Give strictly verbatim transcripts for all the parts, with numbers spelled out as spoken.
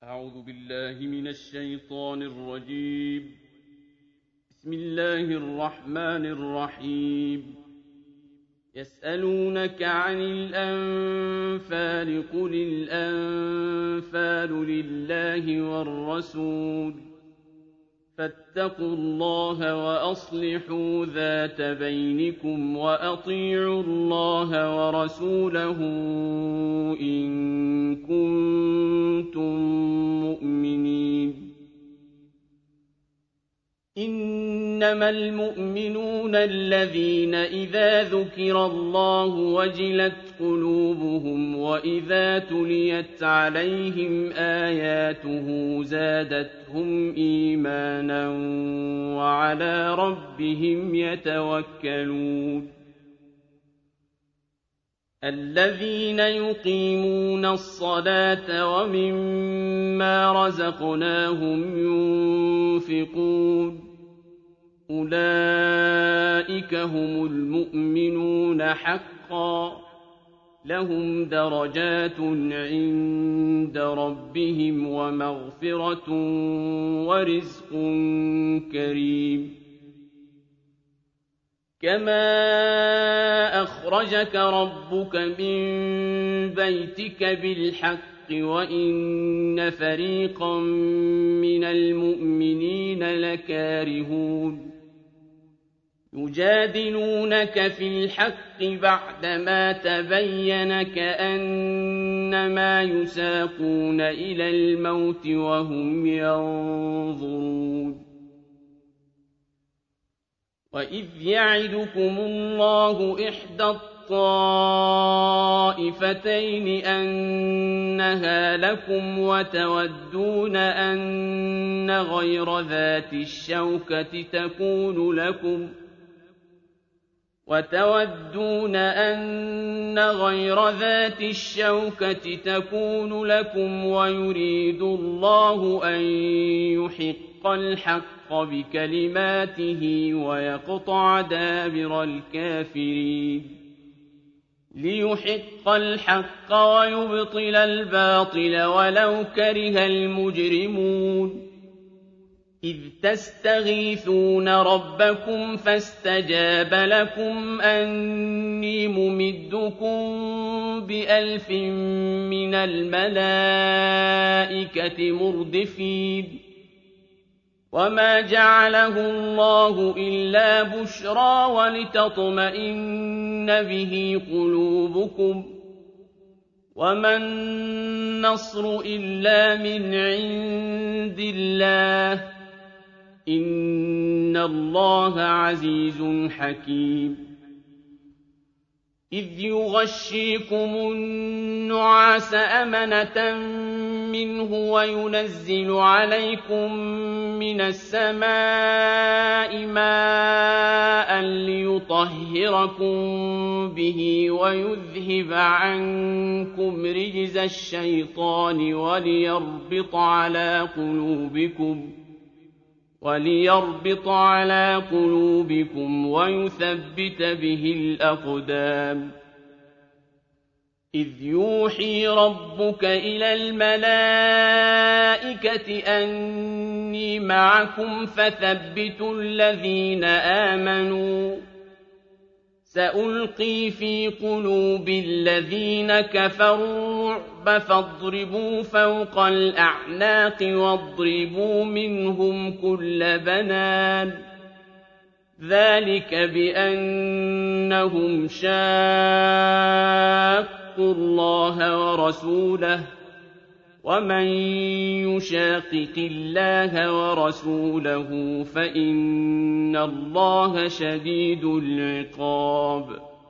أعوذ بالله من الشيطان الرجيم. بسم الله الرحمن الرحيم. يسألونك عن الأنفال قل الأنفال لله والرسول فاتقوا الله وأصلحوا ذات بينكم وأطيعوا الله ورسوله إن كنتم مؤمنين. إنما المؤمنون الذين إذا ذكر الله وجلت قلوبهم وإذا تليت عليهم آياته زادتهم إيمانا وعلى ربهم يتوكلون. الذين يقيمون الصلاة ومما رزقناهم ينفقون أولئك هم المؤمنون حقا لهم درجات عند ربهم ومغفرة ورزق كريم. كما أخرجك ربك من بيتك بالحق وإن فريقا من المؤمنين لكارهون. يجادلونك في الحق بعدما تبين كأنما يساقون إلى الموت وهم ينظرون. وإذ يعدكم الله إحدى الطائفتين أنها لكم وتودون أن غير ذات الشوكة تكون لكم وتودون أن غير ذات الشوكة تكون لكم ويريد الله أن يحق الحق بكلماته ويقطع دابر الكافرين. ليحق الحق ويبطل الباطل ولو كره المجرمون. إذ تستغيثون ربكم فاستجاب لكم أني ممدكم بألف من الملائكة مردفين. وما جعله الله إلا بشرى ولتطمئن به قلوبكم وما النصر إلا من عند الله إن الله عزيز حكيم. إذ يغشيكم النعاس أمنة منه وينزل عليكم من السماء ماء ليطهركم به ويذهب عنكم رجز الشيطان وليربط على قلوبكم وليربط على قلوبكم ويثبت به الأقدام. إذ يوحي ربك إلى الملائكة أني معكم فثبتوا الذين آمنوا سألقي في قلوب الذين كفروا الرعب فاضربوا فوق الأعناق واضربوا منهم كل بنان. ذلك بأنهم شاقوا الله ورسوله ومن يشاقق الله ورسوله فإن الله شديد العقاب.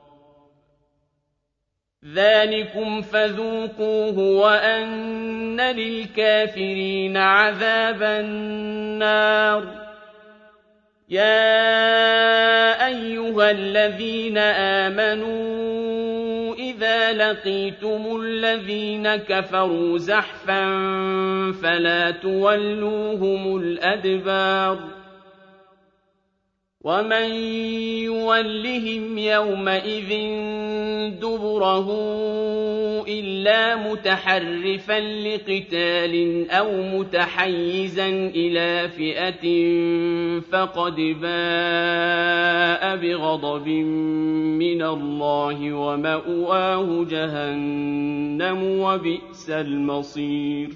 ذلكم فذوقوه وأن للكافرين عذاب النار. يا أيها الذين آمنوا إذا لقيتم الذين كفروا زحفا فلا تولوهم الأدبار ومن يولهم يومئذ دبره إلا متحرفا لقتال أو متحيزا إلى فئة فقد باء بغضب من الله ومأواه جهنم وبئس المصير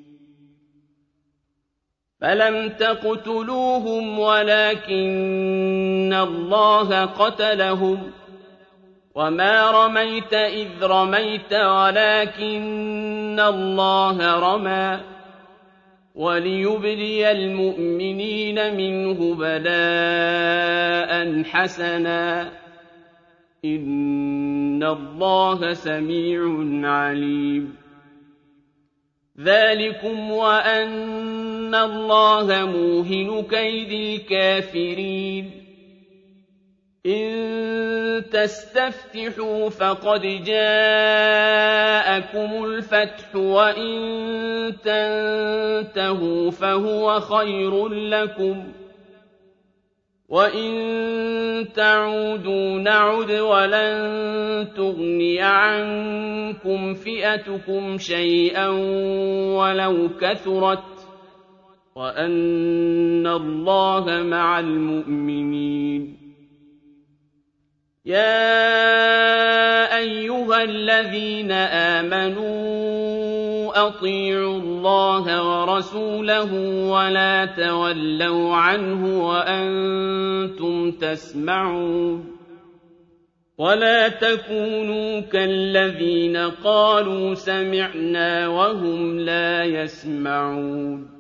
فلم تقتلوهم ولكن الله قتلهم وما رميت إذ رميت ولكن الله رمى وليبلي المؤمنين منه بلاء حسنا إن الله سميع عليم ذلكم وأن الله موهن كيد الكافرين إن تستفتحوا فقد جاءكم الفتح وإن تنتهوا فهو خير لكم وإن تعودوا نعد ولن تغني عنكم فئتكم شيئا ولو كثرت وأن الله مع المؤمنين يا أيها الذين آمنوا أطيعوا الله ورسوله ولا تولوا عنه وأنتم تسمعون ولا تكونوا كالذين قالوا سمعنا وهم لا يسمعون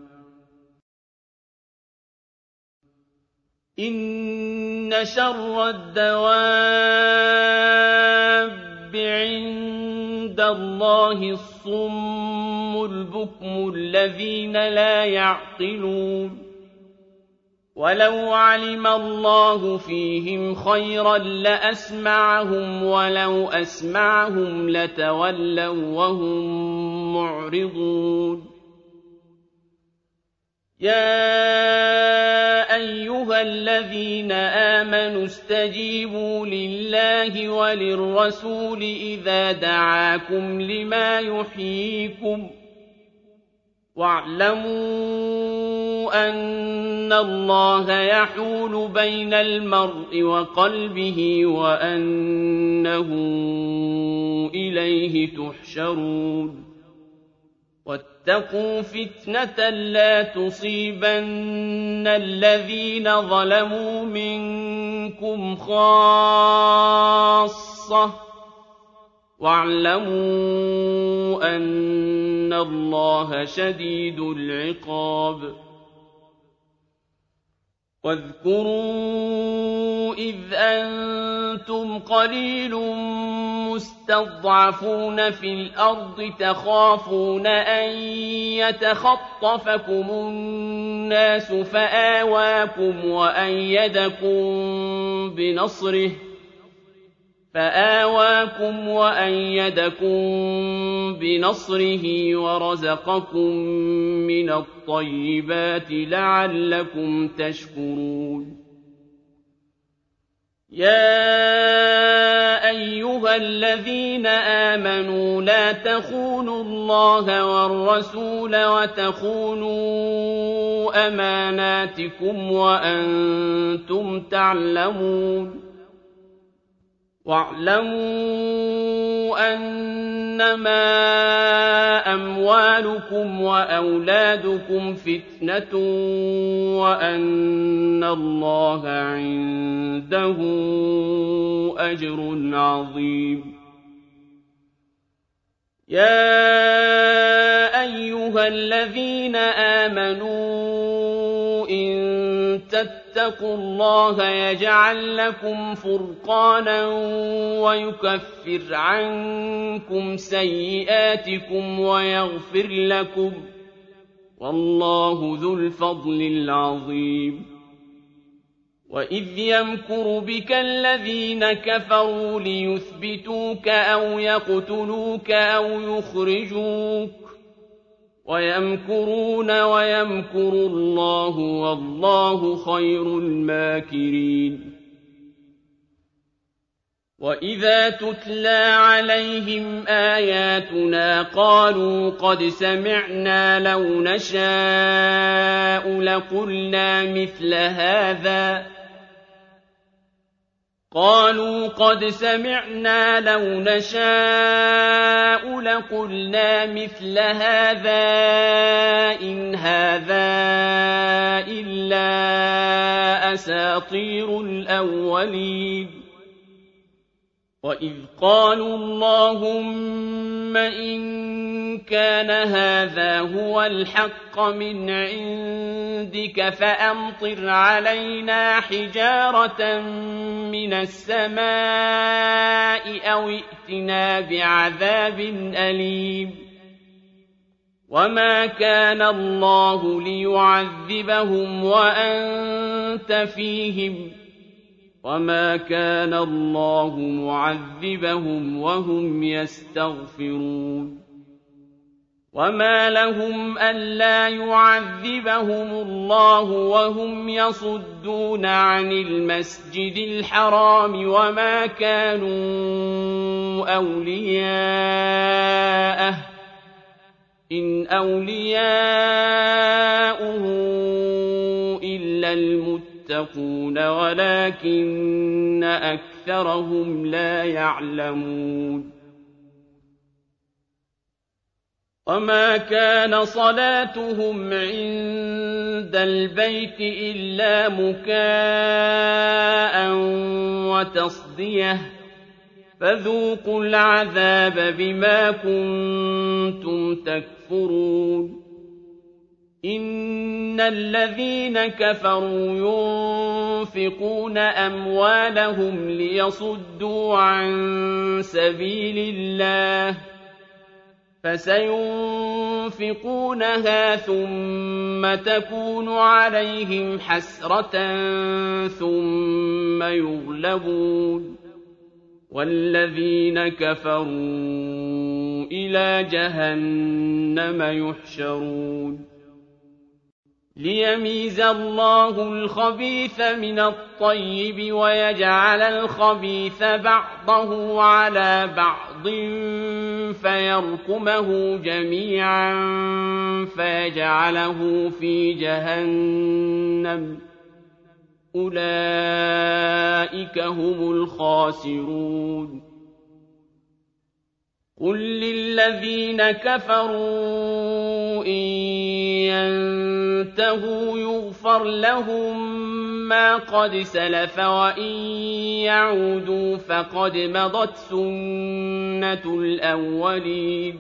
إن شر الدواب عند الله الصم البكم الذين لا يعقلون ولو علم الله فيهم خيرا لأسمعهم ولو أسمعهم لتولوا وهم معرضون يا أيها الذين آمنوا استجيبوا لله وللرسول إذا دعاكم لما يحييكم واعلموا أن الله يحول بين المرء وقلبه وأنه إليه تحشرون واتقوا فتنة لا تصيبن الذين ظلموا منكم خاصة واعلموا أن الله شديد العقاب واذكروا إذ أنتم قليل مستضعفون في الأرض تخافون أن يتخطفكم الناس فآواكم وأيدكم بنصره فآواكم وأيدكم بنصره ورزقكم من الطيبات لعلكم تشكرون يا أيها الذين آمنوا لا تخونوا الله والرسول وتخونوا أماناتكم وأنتم تعلمون واعلموا أنما أموالكم وأولادكم فتنة وأن الله عنده أجر عظيم يا أيها الذين آمنوا إن تتقوا الله يجعل لكم فرقانا ويكفر عنكم سيئاتكم ويغفر لكم والله ذو الفضل العظيم وإذ يمكر بك الذين كفروا ليثبتوك أو يقتلوك أو يخرجوك ويمكرون ويمكر الله والله خير الماكرين وإذا تتلى عليهم آياتنا قالوا قد سمعنا لو نشاء لقلنا مثل هذا قالوا قد سمعنا لو نشاء لقلنا مثل هذا إن هذا إلا أساطير الأولين وإذ قالوا اللهم إن كان هذا هو الحق من عندك فأمطر علينا حجارة من السماء أو ائتنا بعذاب أليم وما كان الله ليعذبهم وأنت فيهم وما كان الله معذبهم وهم يستغفرون وما لهم ألا يعذبهم الله وهم يصدون عن المسجد الحرام وما كانوا أولياءه إن أولياؤه إلا المتقون يتقون ولكن أكثرهم لا يعلمون وما كان صلاتهم عند البيت إلا مكاء وتصدية فذوقوا العذاب بما كنتم تكفرون إن الذين كفروا ينفقون أموالهم ليصدوا عن سبيل الله فسينفقونها ثم تكون عليهم حسرة ثم يغلبون والذين كفروا إلى جهنم يحشرون ليميز الله الخبيث من الطيب ويجعل الخبيث بعضه على بعض فيركمه جميعا فيجعله في جهنم أولئك هم الخاسرون قل للذين كفروا إن ينتهوا يغفر لهم ما قد سلف وإن يعودوا فقد مضت سنة الأولين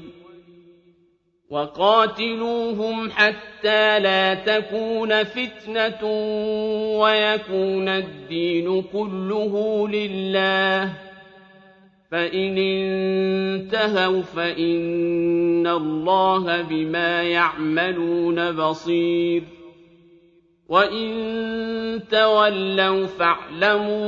وقاتلوهم حتى لا تكون فتنة ويكون الدين كله لله فإن انتهوا فإن الله بما يعملون بصير وإن تولوا فاعلموا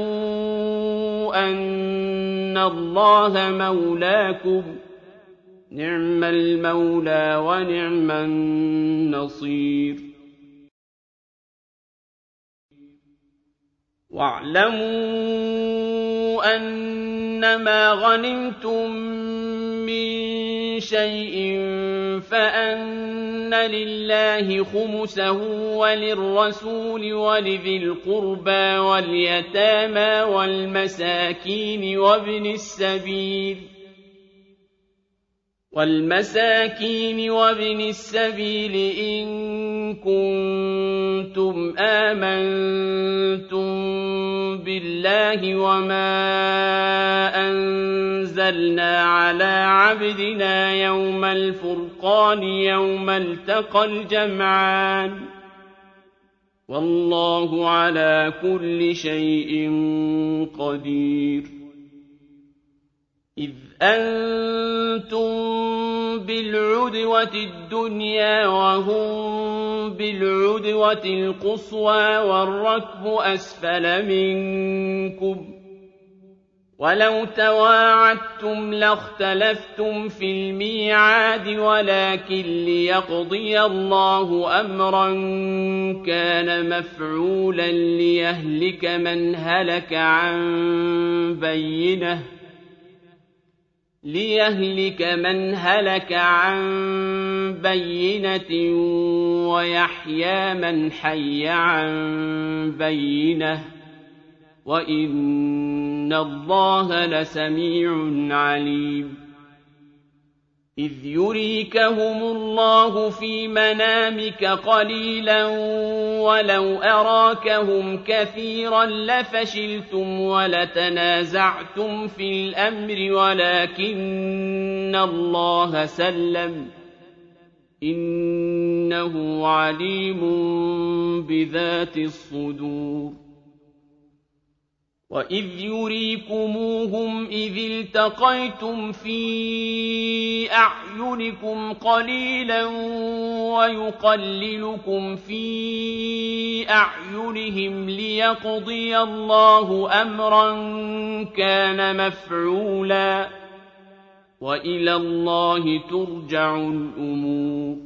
أن الله مولاكم نعم المولى ونعم النصير واعلموا أنما غنمتم من شيء فأن لله خمسه وللرسول ولذي القربى واليتامى والمساكين وابن السبيل والمساكين وابن السبيل إن كنتم آمنتم بالله وما أنزلنا على عبدنا يوم الفرقان يوم التقى الجمعان والله على كل شيء قدير إذ أنتم بالعدوة الدنيا وهم بالعدوة القصوى والركب أسفل منكم وَلَوْ تَوَاعَدتُّمْ لَاخْتَلَفْتُمْ فِي الْمِيعَادِ وَلَٰكِن لِّيَقْضِيَ اللَّهُ أَمْرًا كَانَ مَفْعُولًا لِّيَهْلِكَ مَنْ هَلَكَ عَن بَيِّنَةٍ لِيَهْلِكَ مَنْ هَلَكَ عَن بَيِّنَةٍ وَيَحْيَىٰ مَنْ حَيَّ عَن بَيِّنَةٍ ۗ وَإِنَّ اللَّهَ لَسَمِيعٌ عَلِيمٌ إِذْ يُرِيكَهُمُ اللَّهُ فِي مَنَامِكَ قَلِيلًا وَلَوْ أَرَاكَهُمْ كَثِيرًا لَّفَشِلْتُمْ وَلَتَنَازَعْتُمْ فِي الْأَمْرِ وَلَٰكِنَّ اللَّهَ سَلَّمَ ۗ إِنَّهُ عَلِيمٌ بِذَاتِ الصُّدُورِ وَإِذْ يُرِيكُمُوهُمْ إِذِ الْتَقَيْتُمْ فِي أَعْيُنِكُمْ قَلِيلًا وَيُقَلِّلُكُمْ فِي أَعْيُنِهِمْ لِيَقْضِيَ اللَّهُ أَمْرًا كَانَ مَفْعُولًا ۗ وَإِلَى اللَّهِ تُرْجَعُ الْأُمُورُ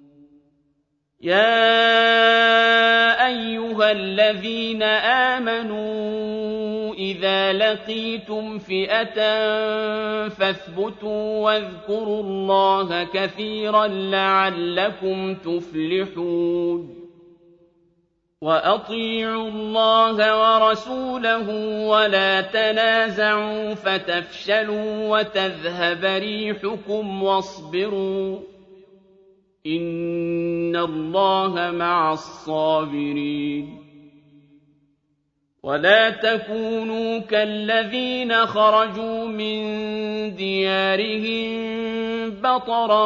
يَا أَيُّهَا الَّذِينَ آمَنُوا إِذَا لَقِيتُمْ فِئَةً فَاثْبُتُوا وَاذْكُرُوا اللَّهَ كَثِيرًا لَّعَلَّكُمْ تُفْلِحُونَ وَأَطِيعُوا اللَّهَ وَرَسُولَهُ وَلَا تَنَازَعُوا فَتَفْشَلُوا وَتَذْهَبَ رِيحُكُمْ وَاصْبِرُوا ۚ إِنَّ اللَّهَ مَعَ الصَّابِرِينَ وَلَا تَكُونُوا كَالَّذِينَ خَرَجُوا مِن دِيَارِهِم بَطَرًا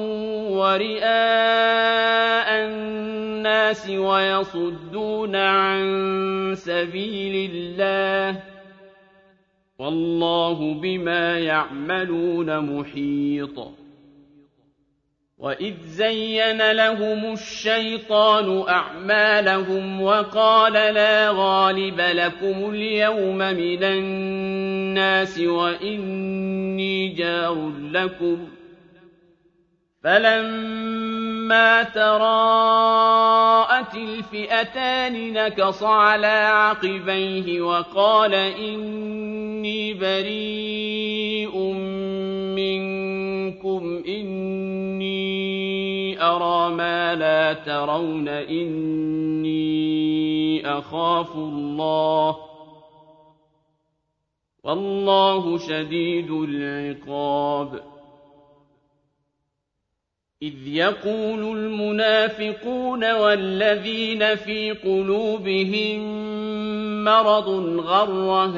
وَرِئَاءَ النَّاسِ وَيَصُدُّونَ عَن سَبِيلِ اللَّهِ ۗ وَاللَّهُ بِمَا يَعْمَلُونَ مُحِيطٌ وَإِذْ زَيَّنَ لَهُمُ الشَّيْطَانُ أَعْمَالَهُمْ وَقَالَ لَا غَالِبَ لَكُمُ الْيَوْمَ مِنَ النَّاسِ وَإِنِّي جَارٌ لَّكُمْ ۖ فَلَمَّا تَرَاءَتِ الْفِئَتَانِ نَكَصَ عَلَىٰ عَقِبَيْهِ وَقَالَ إِنِّي بَرِيءٌ مِّنكُمْ إِنِّي أَرَىٰ مَا لَا تَرَوْنَ إِنِّي أَخَافُ اللَّهَ ۚ وَاللَّهُ شَدِيدُ الْعِقَابِ إِذْ يَقُولُ الْمُنَافِقُونَ وَالَّذِينَ فِي قُلُوبِهِم مَّرَضٌ غَرَّ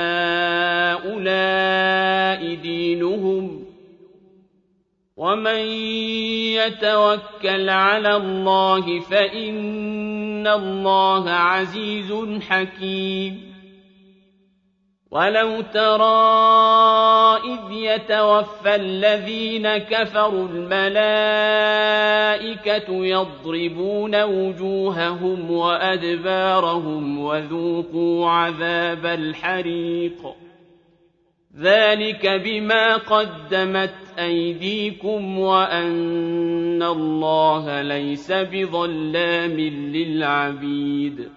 هَٰؤُلَاءِ دِينُهُمْ ۗ وَمَن يَتَوَكَّلْ عَلَى اللَّهِ فَإِنَّ اللَّهَ عَزِيزٌ حَكِيمٌ وَلَوْ تَرَىٰ إِذْ يَتَوَفَّى الَّذِينَ كَفَرُوا الْمَلَائِكَةُ يَضْرِبُونَ وُجُوهَهُمْ وَأَدْبَارَهُمْ وَذُوقُوا عَذَابَ الْحَرِيقِ ذَٰلِكَ بِمَا قَدَّمَتْ أَيْدِيكُمْ وَأَنَّ اللَّهَ لَيْسَ بِظَلَّامٍ لِّلْعَبِيدِ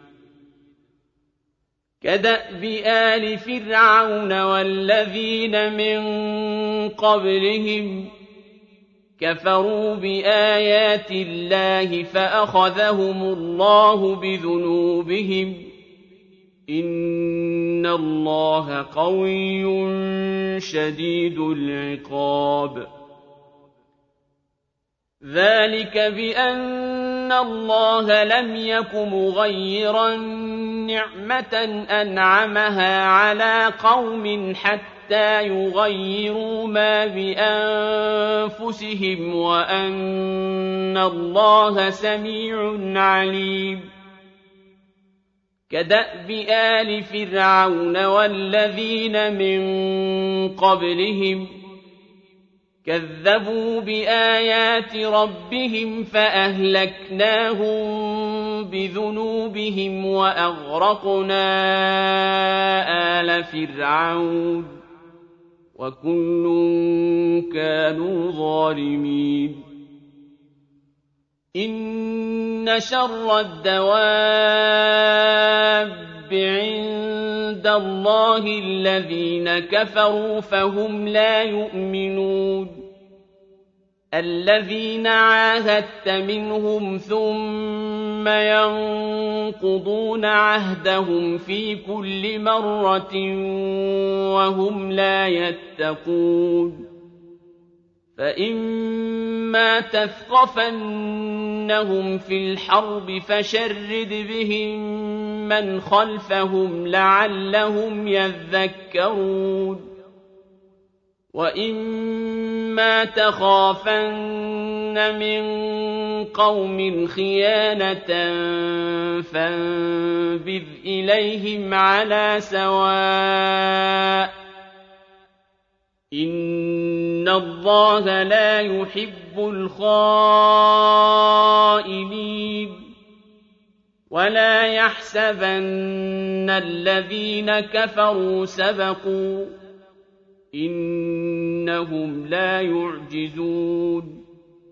كَدَأْبِ آلِ فِرْعَوْنَ وَالَّذِينَ مِن قَبْلِهِمْ ۚ كَفَرُوا بِآيَاتِ اللَّهِ فَأَخَذَهُمُ اللَّهُ بِذُنُوبِهِمْ ۗ إِنَّ اللَّهَ قَوِيٌّ شَدِيدُ الْعِقَابِ ذَٰلِكَ بِأَنَّ اللَّهَ لَمْ يَكُ مُغَيِّرًا نِّعْمَةً أَنْعَمَهَا عَلَىٰ قَوْمٍ حَتَّىٰ يُغَيِّرُوا مَا بِأَنفُسِهِمْ وَأَنَّ اللَّهَ سَمِيعٌ عَلِيمٌ كَدَأْبِ آلِ فِرْعَوْنَ وَالَّذِينَ مِن قَبْلِهِمْ ۚ كذبوا بآيات ربهم فأهلكناهم بذنوبهم وأغرقنا آل فرعون وكل كانوا ظالمين إن شر الدواب عند الله الذين كفروا فهم لا يؤمنون الذين عاهدت منهم ثم ينقضون عهدهم في كل مرة وهم لا يتقون فإما تثقفنهم في الحرب فشرد بهم من خلفهم لعلهم يذكرون وإما تخافن من قوم خيانة فانبذ إليهم على سواء إن الله لا يحب الخائنين ولا يحسبن الذين كفروا سبقوا إنهم لا يعجزون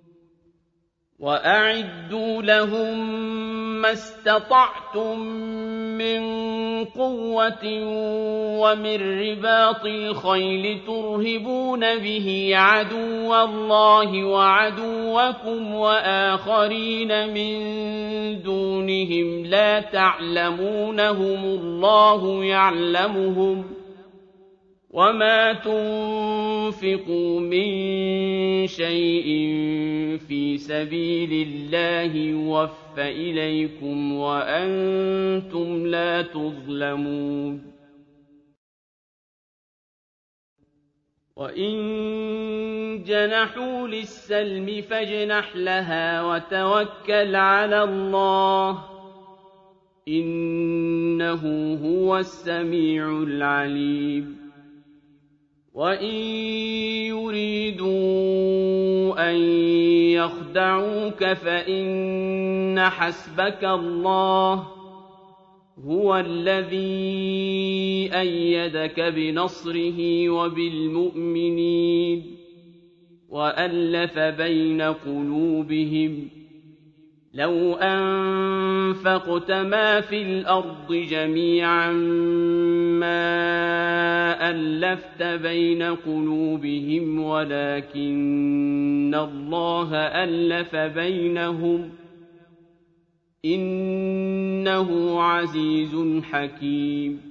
وأعدوا لهم ما استطعتم من قوة ومن رباط الخيل ترهبون به عدو الله وعدوكم وآخرين من دونهم لا تعلمونهم الله يعلمهم وما تنفقوا من شيء في سبيل الله يوفى إليكم وأنتم لا تظلمون وإن جنحوا للسلم فاجنح لها وتوكل على الله إنه هو السميع العليم وإن يريدوا أن يخدعوك فإن حسبك الله هو الذي أيدك بنصره وبالمؤمنين وألف بين قلوبهم لو أنفقت ما في الأرض جميعا ما ألفت بين قلوبهم ولكن الله ألف بينهم إنه عزيز حكيم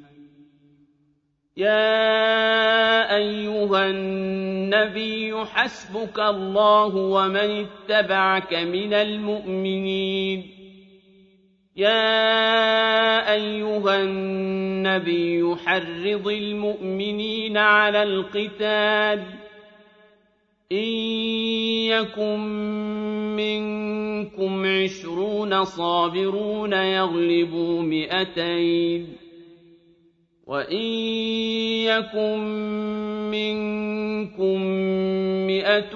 يا أيها النبي حسبك الله ومن اتبعك من المؤمنين يا أيها النبي حرض المؤمنين على القتال إن يكن منكم عشرون صابرون يغلبوا مئتين وإن يكن منكم مئة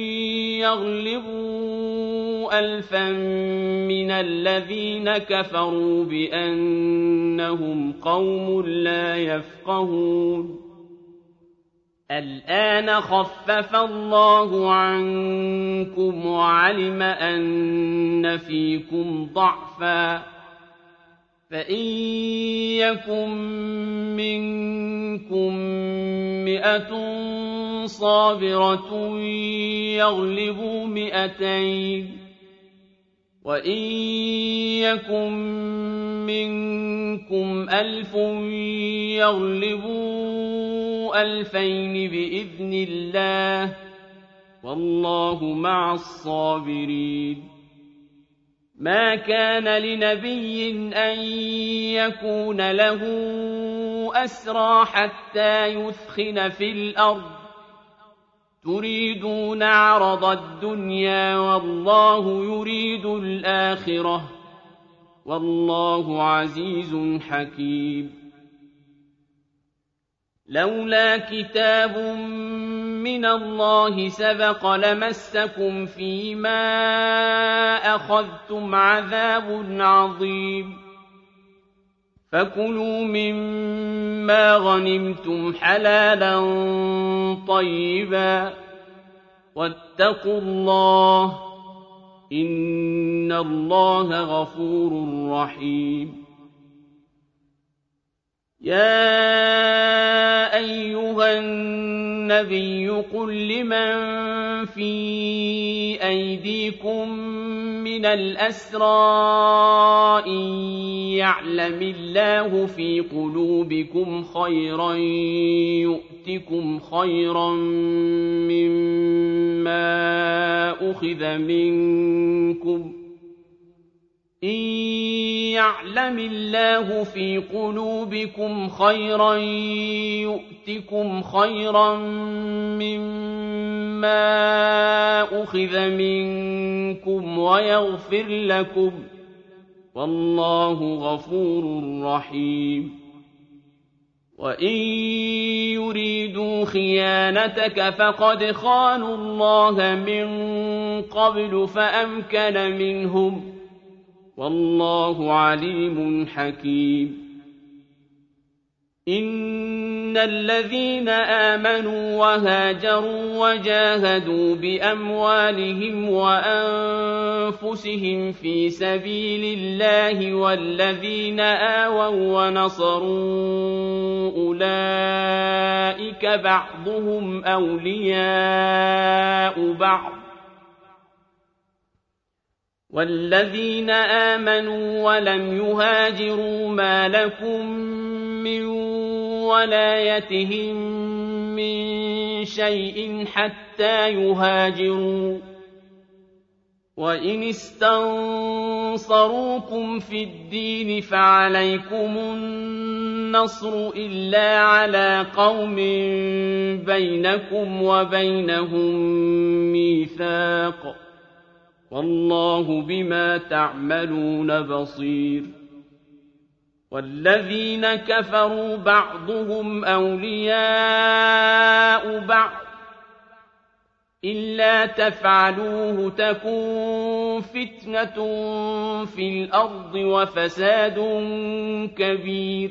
يغلبوا ألفا من الذين كفروا بأنهم قوم لا يفقهون الآن خفف الله عنكم وعلم أن فيكم ضعفا فإن يكن منكم مئة صابرة يغلبوا مئتين وإن يكن منكم ألف يغلبوا ألفين بإذن الله والله مع الصابرين ما كان لنبي أن يكون له أسرى حتى يثخن في الأرض تريدون عرض الدنيا والله يريد الآخرة والله عزيز حكيم لولا كتاب من الله سبق لمسكم فيما أخذتم عذاب عظيم فكلوا مما غنمتم حلالا طيبا واتقوا الله إن الله غفور رحيم يا أيها النبي قل لمن في أيديكم من الأسرى إن يعلم الله في قلوبكم خيرا يؤتكم خيرا مما أخذ منكم إن يعلم الله في قلوبكم خيرا يؤتكم خيرا مما أخذ منكم ويغفر لكم والله غفور رحيم وإن يريدوا خيانتك فقد خانوا الله من قبل فأمكن منهم والله عليم حكيم إن الذين آمنوا وهاجروا وجاهدوا بأموالهم وأنفسهم في سبيل الله والذين آووا ونصروا أولئك بعضهم أولياء بعض والذين آمنوا ولم يهاجروا ما لكم من ولايتهم من شيء حتى يهاجروا وإن استنصروكم في الدين فعليكم النصر إلا على قوم بينكم وبينهم ميثاق والله بما تعملون بصير والذين كفروا بعضهم أولياء بعض إلا تفعلوه تكن فتنة في الأرض وفساد كبير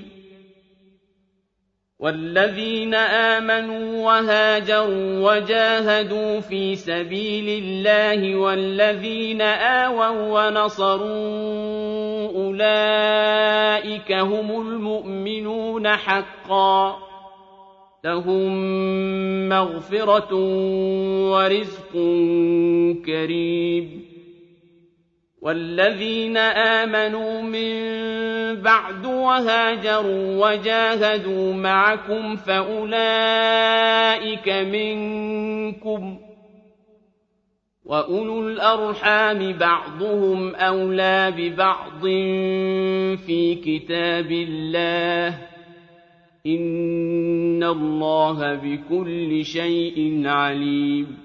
والذين آمنوا وهاجروا وجاهدوا في سبيل الله والذين آووا ونصروا أولئك هم المؤمنون حقا لهم مغفرة ورزق كريم والذين آمنوا من بعد وهاجروا وجاهدوا معكم فأولئك منكم وأولو الأرحام بعضهم أولى ببعض في كتاب الله إن الله بكل شيء عليم